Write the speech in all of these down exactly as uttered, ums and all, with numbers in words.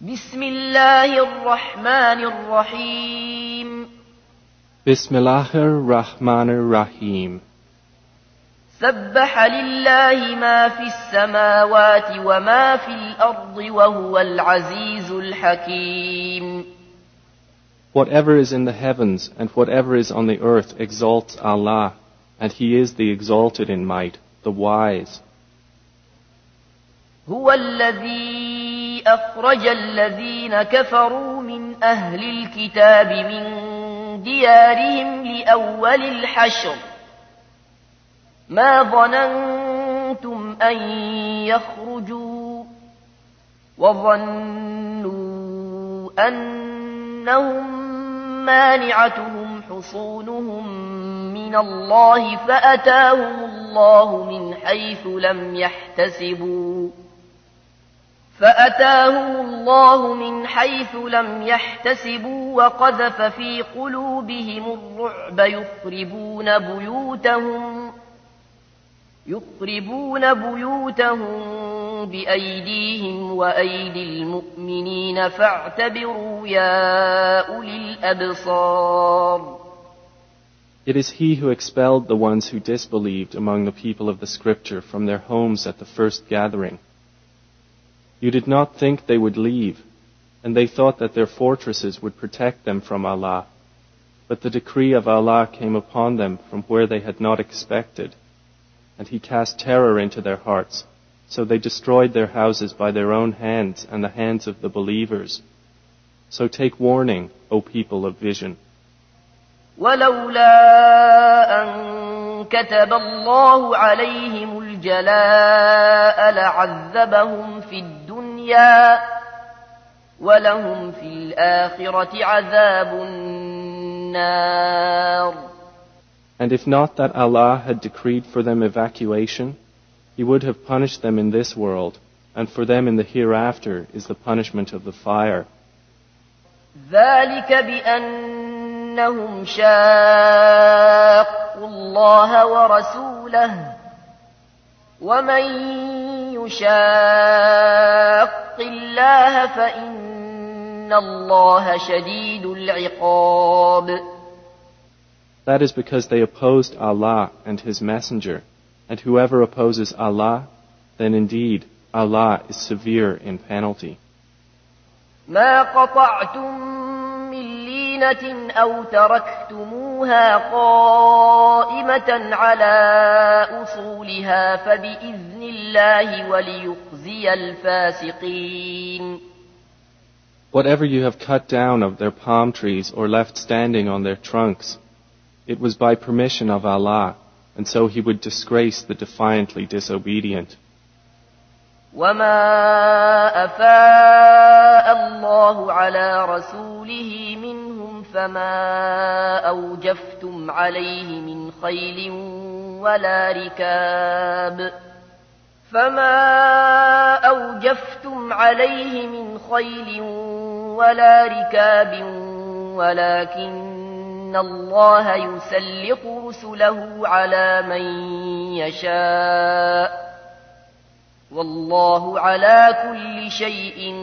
بسم الله الرحمن الرحيم بسم الله الرحمن الرحيم سبح لله ما في السماوات وما في الأرض وهو العزيز الحكيم. Whatever is in the heavens and whatever is on the earth exalts Allah, and He is the exalted in might, the wise. هو الذي أخرج الذين كفروا من أهل الكتاب من ديارهم لأول الحشر ما ظننتم أن يخرجوا وظنوا أنهم مانعتهم حصونهم من الله فأتاهم الله من حيث لم يحتسبوا فأتاهم الله من حيث لم يحتسبوا وقذف في قلوبهم الرعب يخربون بيوتهم يخربون بيوتهم بأيديهم وأيدي المؤمنين فاعتبروا يا أولي الأبصار. It is He who expelled the ones who disbelieved among the people of the Scripture from their homes at the first gathering. You did not think they would leave, and they thought that their fortresses would protect them from Allah. But the decree of Allah came upon them from where they had not expected, and He cast terror into their hearts, so they destroyed their houses by their own hands and the hands of the believers. So take warning, O people of vision. ولولا أن كتب الله عليهم الجلاء لعذبهم في الدنيا ولهم في الآخرة عذاب النار. And if not that Allah had decreed for them evacuation, He would have punished them in this world, and for them in the hereafter is the punishment of the fire. ذلك بأنهم شاقوا الله ورسوله ومن يشاق الله فإن الله شديد العقاب. That is because they opposed Allah and His Messenger, and whoever opposes Allah, then indeed Allah is severe in penalty. ما قطعتم من لينة أو تركتموها قائمة على أصولها فبإذن الله وليخزي الفاسقين. Whatever you have cut down of their palm trees or left standing on their trunks, it was by permission of Allah, and so He would disgrace the defiantly disobedient. وما أفاء الله على رسوله منهم فما أوجفتم عليه من خيل ولا ركاب فما أوجفتم عليه من خيل ولا ركاب ولكن الله يسلط رسله على من يشاء والله على كل شيء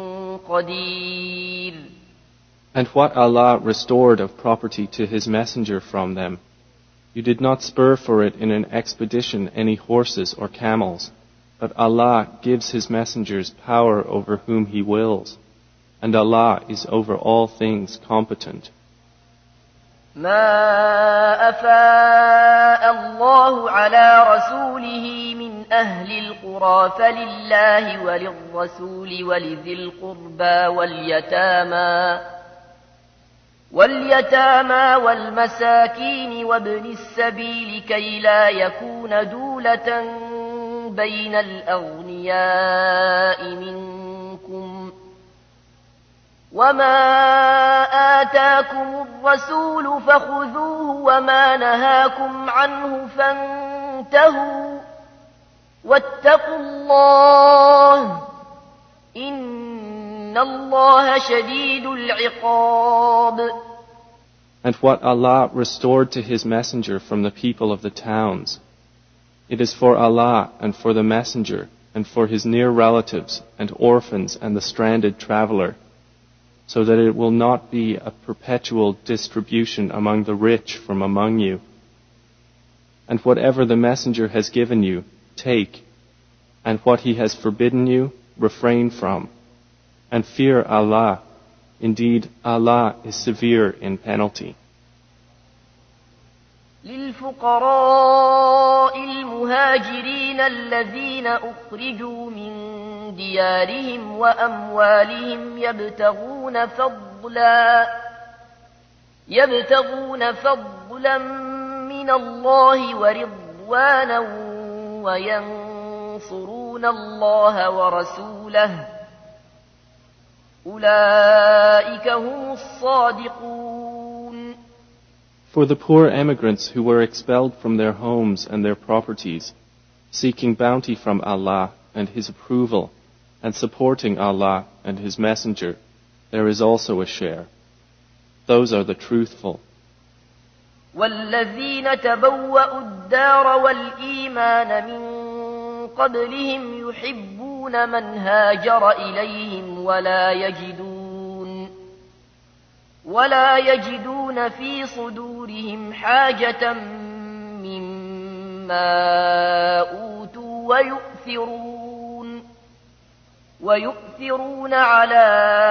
قدير. And what Allah restored of property to His Messenger from them, you did not spur for it in an expedition any horses or camels, but Allah gives His messengers power over whom He wills, and Allah is over all things competent. ما أفاء الله على رسوله من أهل القرى فلله وللرسول ولذي القربى واليتامى واليتامى والمساكين وابن السبيل كي لا يكون دولة بين الأغنياء منكم وما آتاكم الرسول فخذوه وما نهاكم عنه فانتهوا واتقوا الله إن الله شديد العقاب. And what Allah restored to His Messenger from the people of the towns, it is for Allah and for the Messenger and for his near relatives and orphans and the stranded traveler, so that it will not be a perpetual distribution among the rich from among you. And whatever the messenger has given you, take, and what he has forbidden you, refrain from, and fear Allah. Indeed, Allah is severe in penalty. للفقراء المهاجرين الذين أخرجوا من ديارهم وأموالهم يبتغون فضلا يبتغون فضلا من الله ورضوانا وينصرون الله ورسوله أولئك هم الصادقون. For the poor emigrants who were expelled from their homes and their properties, seeking bounty from Allah and His approval, and supporting Allah and His Messenger, there is also a share. Those are the truthful. والذين تبوأوا الدار والإيمان من قبلهم يحبون من هاجر إليهم ولا يجدون ولا يجدون في صدورهم حاجة مما أوتوا ويؤثرون ويؤثرون على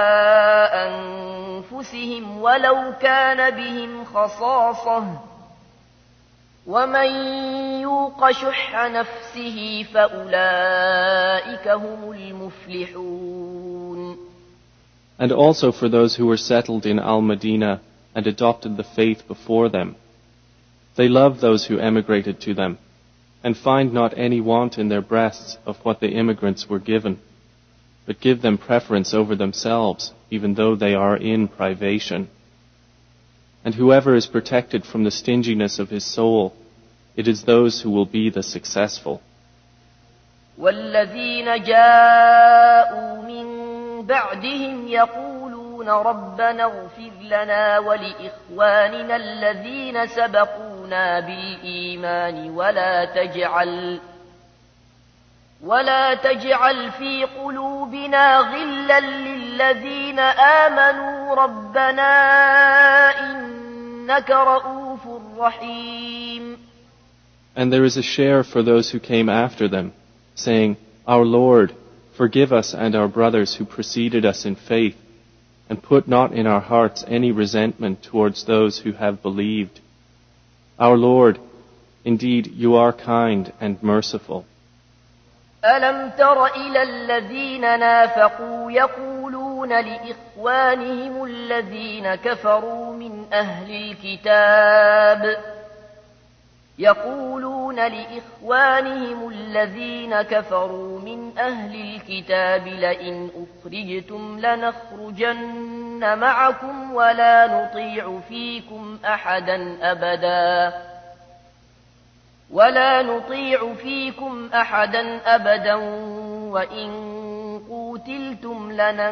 أنفسهم ولو كان بهم خصاصة ومن يوق شح نفسه فأولئك هم المفلحون. And also for those who were settled in Al-Madinah and adopted the faith before them. They love those who emigrated to them, and find not any want in their breasts of what the immigrants were given, but give them preference over themselves, even though they are in privation. And whoever is protected from the stinginess of his soul, it is those who will be the successful. والذين جاءوا من بعدهم يقولون ربنا اغفر لنا ولإخواننا الذين سبقونا بالإيمان ولا تجعل ولا تجعل في قلوبنا غلا للذين آمنوا ربنا إنك رؤوف رحيم. And there is a share for those who came after them, saying, Our Lord, forgive us and our brothers who preceded us in faith, and put not in our hearts any resentment towards those who have believed. Our Lord, indeed you are kind and merciful. ألم تر إلى الذين نافقوا يقولون لإخوانهم الذين كفروا من أهل الكتاب يقولون لإخوانهم الذين كفروا من أهل الكتاب لئن أخرجتم لنخرجن معكم ولا نطيع فيكم أحدا أبدا ولا نطيع فيكم أحدا أبدا وإن قوتلتم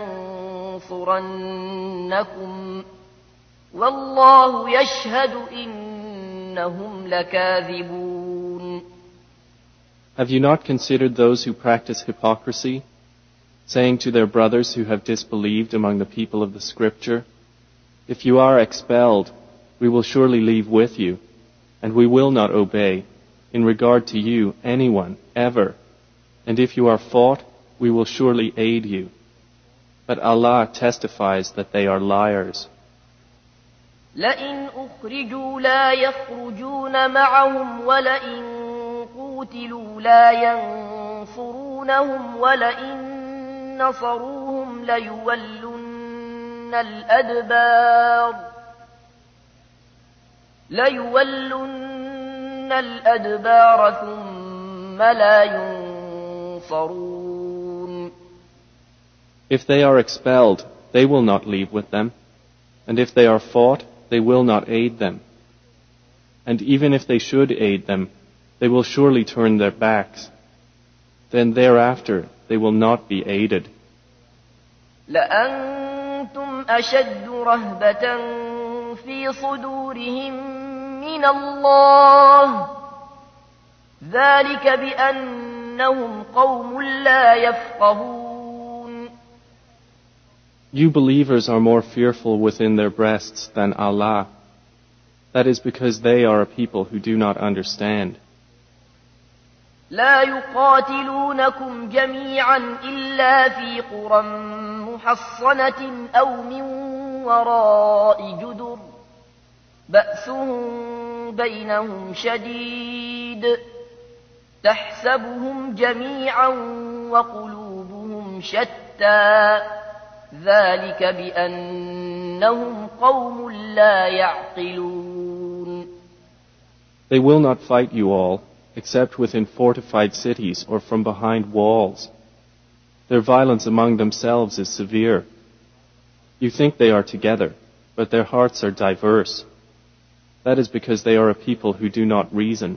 لننصرنكم والله يشهد إنهم لكاذبون. Have you not considered those who practice hypocrisy, saying to their brothers who have disbelieved among the people of the Scripture, If you are expelled, we will surely leave with you, and we will not obey, in regard to you, anyone, ever. And if you are fought, we will surely aid you. But Allah testifies that they are liars. لئن أخرجوا لا يخرجون معهم ولئن قوتلوا لا ينصرونهم ولئن نصروهم ليولن الأدبار ليولن الأدبار ثم لا ينصرون. If they are expelled, they will not leave with them, and if they are fought, they will not aid them. And even if they should aid them, they will surely turn their backs. Then thereafter they will not be aided. لأنتم أشد رهبة في صدورهم من الله ذلك بأن بأنهم قوم لا يفقهون. You believers are more fearful within their breasts than Allah. That is because they are a people who do not understand. لا يقاتلونكم جميعا إلا في قرى محصنة أو من وراء جدر بأسهم بينهم شديد تحسبهم جميعا وقلوبهم شتى ذلك بأنهم قوم لا يعقلون. They will not fight you all, except within fortified cities or from behind walls. Their violence among themselves is severe. You think they are together, but their hearts are diverse. That is because they are a people who do not reason.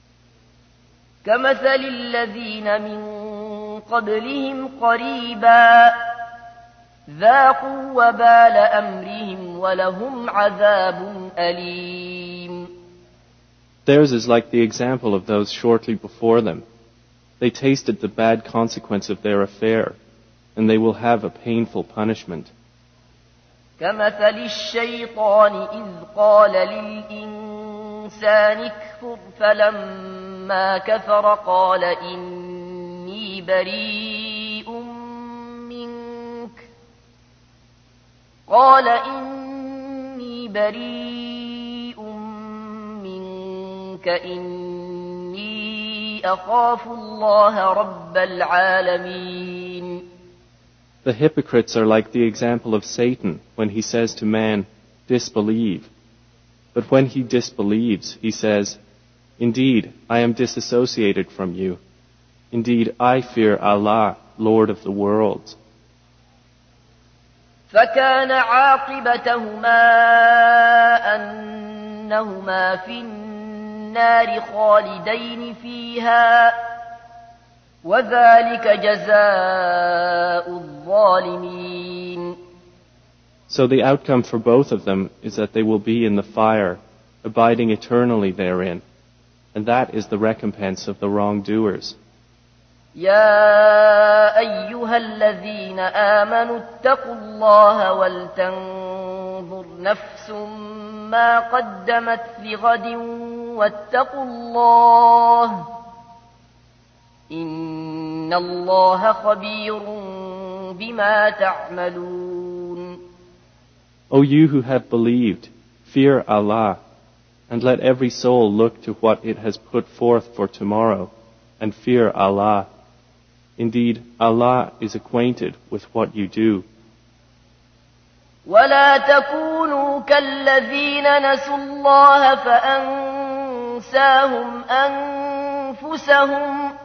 كمثل الذين من قبلهم قريبا ذاقوا وبال أمرهم ولهم عذاب أليم. Theirs is like the example of those shortly before them. They tasted the bad consequence of their affair, and they will have a painful punishment. كمثل الشيطان إذ قال للإنسان اكفر فلما كفر قال إني بريء منك قال إني بريء منك إني أخاف الله رب العالمين. The hypocrites are like the example of Satan when he says to man, disbelieve. But when he disbelieves, he says, indeed, I am disassociated from you. Indeed, I fear Allah, Lord of the worlds. فكان عاقبتهما أنهما في النار خالدين فيها وذلك جزاء الظالمين. So the outcome for both of them is that they will be in the fire, abiding eternally therein, and that is the recompense of the wrongdoers. يا أيها الذين آمنوا اتقوا الله ولتنظر نفس ما قدمت لغد واتقوا الله إن الله خبير بما تعملون. O you who have believed, fear Allah, and let every soul look to what it has put forth for tomorrow, and fear Allah. Indeed, Allah is acquainted with what you do. ولا تكونوا كالذين نسوا الله فأنساهم أنفسهم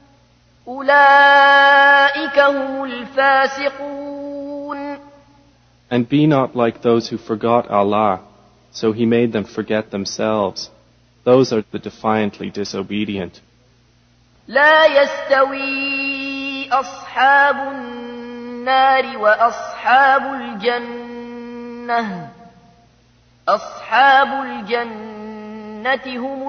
أولئك هم الفاسقون. And be not like those who forgot Allah, so He made them forget themselves. Those are the defiantly disobedient. لا يستوي أصحاب النار وأصحاب الجنة أصحاب الجنة هم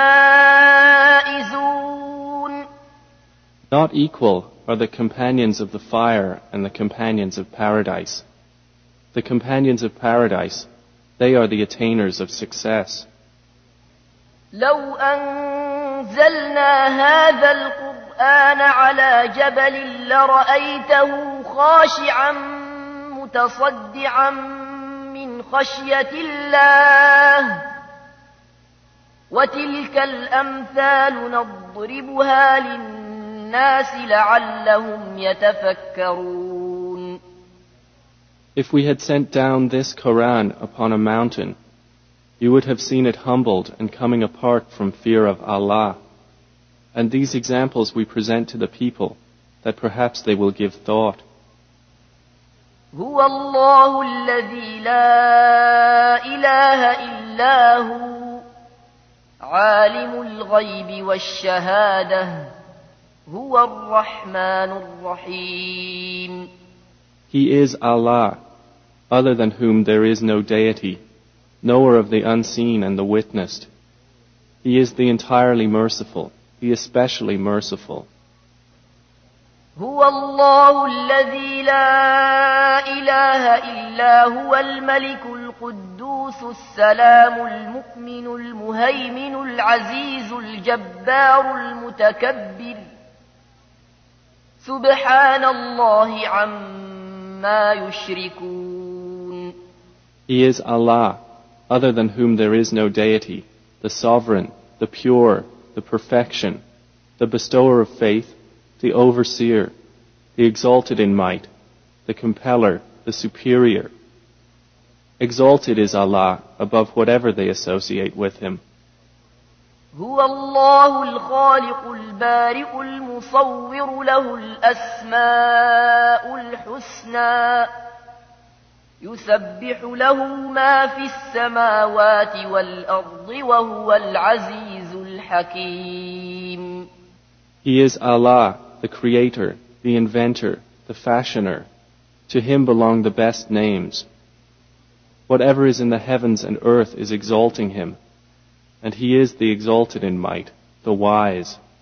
الفائزون. Not equal are the companions of the fire and the companions of paradise. The companions of paradise, they are the attainers of success. لو أنزلنا هذا القرآن على جبل لرأيته خاشعا متصدعا من خشية الله وتلك الأمثال نضربها للناس لعلهم يتفكرون. If we had sent down this Quran upon a mountain, you would have seen it humbled and coming apart from fear of Allah. And these examples we present to the people, that perhaps they will give thought. هو الله الذي لا إله إلا هو عالم الغيب والشهادة هو الرحمن الرحيم. He is Allah, other than whom there is no deity, knower of the unseen and the witnessed. He is the entirely merciful, the especially merciful. هو الله الذي لا إله إلا هو الملك القدوس السلام المؤمن المهيمن العزيز الجبار المتكبر سبحان الله عما يشركون. He is Allah, other than whom there is no deity, the sovereign, the pure, the perfection, the bestower of faith, the overseer, the exalted in might, the compeller, the superior. Exalted is Allah above whatever they associate with Him. هو الله الخالق البارئ المصور له الأسماء الحسنى يسبح له ما في السماوات والأرض وهو العزيز الحكيم. He is Allah, the creator, the inventor, the fashioner. To Him belong the best names. Whatever is in the heavens and earth is exalting Him, and He is the exalted in might, the wise.